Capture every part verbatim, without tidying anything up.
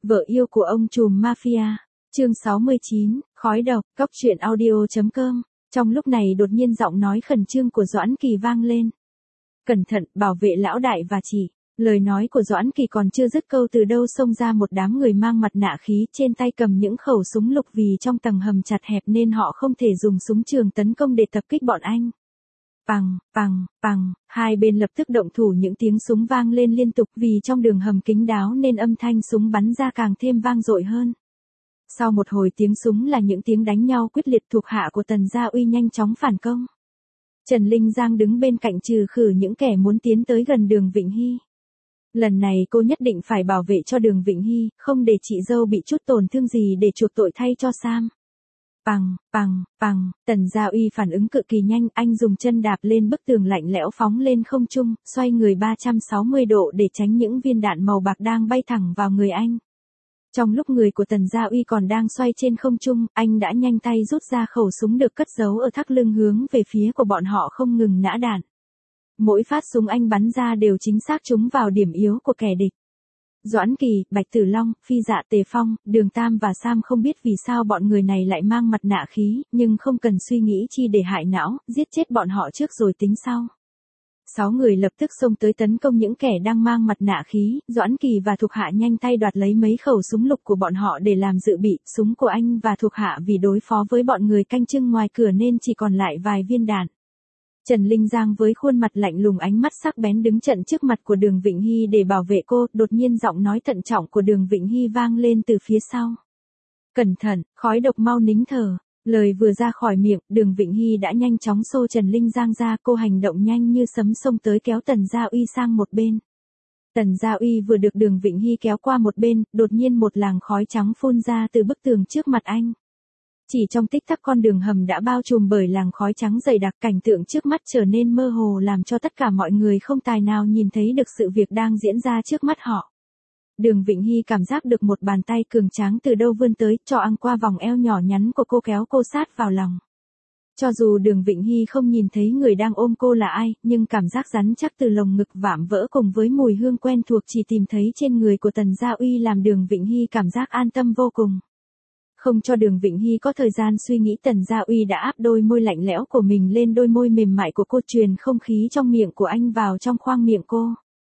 Vợ yêu của ông trùm mafia. Chương sáu mươi chín, khói độc, cóc truyện audio.com. Trong lúc này đột nhiên giọng nói khẩn trương của Doãn Kỳ vang lên. Cẩn thận, bảo vệ lão đại và chị. Lời nói của Doãn Kỳ còn chưa dứt câu từ đâu xông ra một đám người mang mặt nạ khí, trên tay cầm những khẩu súng lục, vì trong tầng hầm chặt hẹp nên họ không thể dùng súng trường tấn công để tập kích bọn anh. Pằng, pằng, pằng, hai bên lập tức động thủ, những tiếng súng vang lên liên tục, vì trong đường hầm kín đáo nên âm thanh súng bắn ra càng thêm vang dội hơn. Sau một hồi tiếng súng là những tiếng đánh nhau quyết liệt, thuộc hạ của Tần Gia Uy nhanh chóng phản công. Trần Linh Giang đứng bên cạnh trừ khử những kẻ muốn tiến tới gần Đường Vịnh Hy. Lần này cô nhất định phải bảo vệ cho Đường Vịnh Hy, không để chị dâu bị chút tổn thương gì để chuộc tội thay cho Sam. Pằng, pằng, pằng, Tần Gia Uy phản ứng cực kỳ nhanh, anh dùng chân đạp lên bức tường lạnh lẽo phóng lên không trung, xoay người ba trăm sáu mươi độ để tránh những viên đạn màu bạc đang bay thẳng vào người anh. Trong lúc người của Tần Gia Uy còn đang xoay trên không trung, anh đã nhanh tay rút ra khẩu súng được cất giấu ở thắt lưng, hướng về phía của bọn họ không ngừng nã đạn. Mỗi phát súng anh bắn ra đều chính xác trúng vào điểm yếu của kẻ địch. Doãn Kỳ, Bạch Tử Long, Phi Dạ, Tề Phong, Đường Tam và Sam không biết vì sao bọn người này lại mang mặt nạ khí, nhưng không cần suy nghĩ chi để hại não, giết chết bọn họ trước rồi tính sau. Sáu người lập tức xông tới tấn công những kẻ đang mang mặt nạ khí, Doãn Kỳ và thuộc hạ nhanh tay đoạt lấy mấy khẩu súng lục của bọn họ để làm dự bị, súng của anh và thuộc hạ vì đối phó với bọn người canh chừng ngoài cửa nên chỉ còn lại vài viên đạn. Trần Linh Giang với khuôn mặt lạnh lùng, ánh mắt sắc bén đứng trận trước mặt của Đường Vịnh Hy để bảo vệ cô, đột nhiên giọng nói thận trọng của Đường Vịnh Hy vang lên từ phía sau. Cẩn thận, khói độc, mau nín thở. Lời vừa ra khỏi miệng, Đường Vịnh Hy đã nhanh chóng xô Trần Linh Giang ra, cô hành động nhanh như sấm xông tới kéo Tần Gia Uy sang một bên. Tần Gia Uy vừa được Đường Vịnh Hy kéo qua một bên, đột nhiên một làn khói trắng phun ra từ bức tường trước mặt anh. Chỉ trong tích tắc con đường hầm đã bao trùm bởi làn khói trắng dày đặc, cảnh tượng trước mắt trở nên mơ hồ làm cho tất cả mọi người không tài nào nhìn thấy được sự việc đang diễn ra trước mắt họ. Đường Vịnh Hy cảm giác được một bàn tay cường tráng từ đâu vươn tới, cho ăn qua vòng eo nhỏ nhắn của cô, kéo cô sát vào lòng. Cho dù Đường Vịnh Hy không nhìn thấy người đang ôm cô là ai, nhưng cảm giác rắn chắc từ lồng ngực vạm vỡ cùng với mùi hương quen thuộc chỉ tìm thấy trên người của Tần Gia Uy làm Đường Vịnh Hy cảm giác an tâm vô cùng. Không cho Đường Vịnh Hy có thời gian suy nghĩ, Tần Gia Uy đã áp đôi môi lạnh lẽo của mình lên đôi môi mềm mại của cô, truyền không khí trong miệng của anh vào trong khoang miệng cô.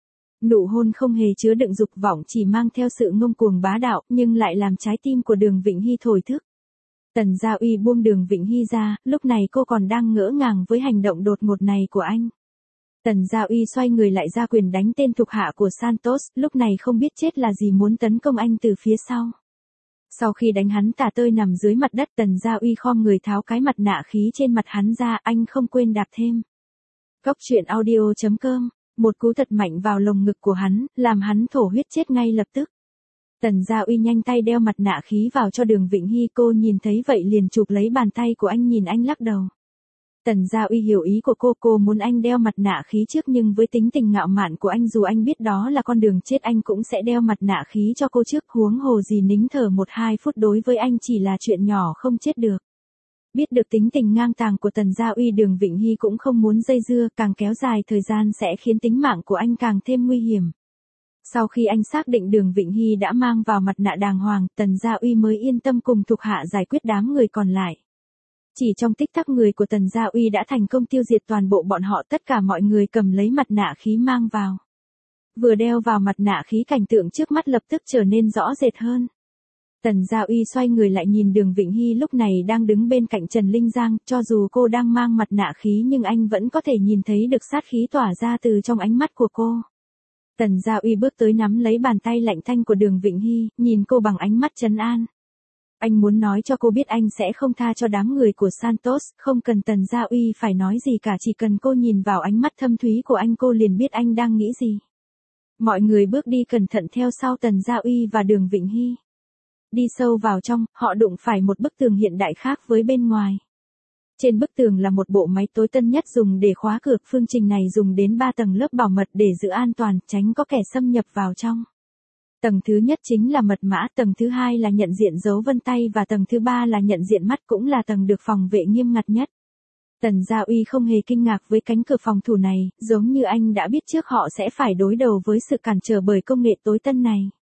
Nụ hôn không hề chứa đựng dục vọng, chỉ mang theo sự ngông cuồng bá đạo, nhưng lại làm trái tim của Đường Vịnh Hy thổi thức. Tần Gia Uy buông Đường Vịnh Hy ra, lúc này cô còn đang ngỡ ngàng với hành động đột ngột này của anh. Tần Gia Uy xoay người lại ra quyền đánh tên thuộc hạ của Santos, lúc này không biết chết là gì muốn tấn công anh từ phía sau. Sau khi đánh hắn tả tơi nằm dưới mặt đất, Tần Gia Uy khom người tháo cái mặt nạ khí trên mặt hắn ra, anh không quên đạp thêm. Cóc truyện audio.com. Một cú thật mạnh vào lồng ngực của hắn, làm hắn thổ huyết chết ngay lập tức. Tần Gia Uy nhanh tay đeo mặt nạ khí vào cho Đường Vịnh Hy, cô nhìn thấy vậy liền chụp lấy bàn tay của anh, nhìn anh lắc đầu. Tần Gia Uy hiểu ý của cô, cô muốn anh đeo mặt nạ khí trước, nhưng với tính tình ngạo mạn của anh, dù anh biết đó là con đường chết anh cũng sẽ đeo mặt nạ khí cho cô trước, huống hồ gì nín thở một hai phút đối với anh chỉ là chuyện nhỏ không chết được. Biết được tính tình ngang tàng của Tần Gia Uy, Đường Vịnh Hy cũng không muốn dây dưa, càng kéo dài thời gian sẽ khiến tính mạng của anh càng thêm nguy hiểm. Sau khi anh xác định Đường Vịnh Hy đã mang vào mặt nạ đàng hoàng, Tần Gia Uy mới yên tâm cùng thuộc hạ giải quyết đám người còn lại. Chỉ trong tích tắc người của Tần Gia Uy đã thành công tiêu diệt toàn bộ bọn họ, tất cả mọi người cầm lấy mặt nạ khí mang vào. Vừa đeo vào mặt nạ khí, cảnh tượng trước mắt lập tức trở nên rõ rệt hơn. Tần Gia Uy xoay người lại nhìn Đường Vịnh Hy lúc này đang đứng bên cạnh Trần Linh Giang, cho dù cô đang mang mặt nạ khí nhưng anh vẫn có thể nhìn thấy được sát khí tỏa ra từ trong ánh mắt của cô. Tần Gia Uy bước tới nắm lấy bàn tay lạnh tanh của Đường Vịnh Hy, nhìn cô bằng ánh mắt trấn an. Anh muốn nói cho cô biết anh sẽ không tha cho đám người của Santos, không cần Tần Gia Uy phải nói gì cả, chỉ cần cô nhìn vào ánh mắt thâm thúy của anh cô liền biết anh đang nghĩ gì. Mọi người bước đi cẩn thận theo sau Tần Gia Uy và Đường Vịnh Hy. Đi sâu vào trong, họ đụng phải một bức tường hiện đại khác với bên ngoài. Trên bức tường là một bộ máy tối tân nhất dùng để khóa cửa, phương trình này dùng đến ba tầng lớp bảo mật để giữ an toàn, tránh có kẻ xâm nhập vào trong. Tầng thứ nhất chính là mật mã, tầng thứ hai là nhận diện dấu vân tay và tầng thứ ba là nhận diện mắt, cũng là tầng được phòng vệ nghiêm ngặt nhất. Tần Gia Uy không hề kinh ngạc với cánh cửa phòng thủ này, giống như anh đã biết trước họ sẽ phải đối đầu với sự cản trở bởi công nghệ tối tân này.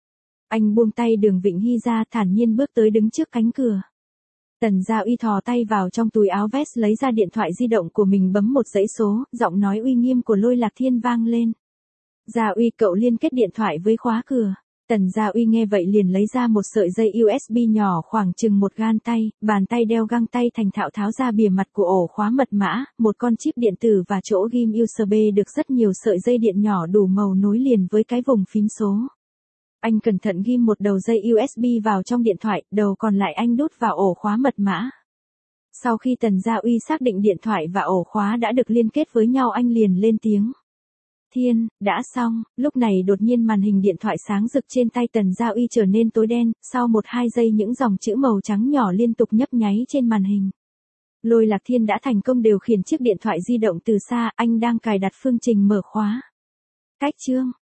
Anh buông tay Đường Vịnh Hy ra, thản nhiên bước tới đứng trước cánh cửa. Tần Gia Uy thò tay vào trong túi áo vest lấy ra điện thoại di động của mình, bấm một dãy số, giọng nói uy nghiêm của Lôi Lạc Thiên vang lên. Gia Uy, cậu liên kết điện thoại với khóa cửa. Tần Gia Uy nghe vậy liền lấy ra một sợi dây u ét bê nhỏ khoảng chừng một gang tay, bàn tay đeo găng tay thành thạo tháo ra bìa mặt của ổ khóa mật mã, một con chip điện tử và chỗ ghim u ét bê được rất nhiều sợi dây điện nhỏ đủ màu nối liền với cái vùng phím số. Anh cẩn thận ghim một đầu dây u ét bê vào trong điện thoại, đầu còn lại anh đút vào ổ khóa mật mã. Sau khi Tần Gia Uy xác định điện thoại và ổ khóa đã được liên kết với nhau, anh liền lên tiếng. Thiên, đã xong. Lúc này đột nhiên màn hình điện thoại sáng rực trên tay Tần Gia Uy trở nên tối đen, sau một hai giây những dòng chữ màu trắng nhỏ liên tục nhấp nháy trên màn hình. Lôi Lạc Thiên đã thành công điều khiển chiếc điện thoại di động từ xa, anh đang cài đặt phương trình mở khóa. Cách chương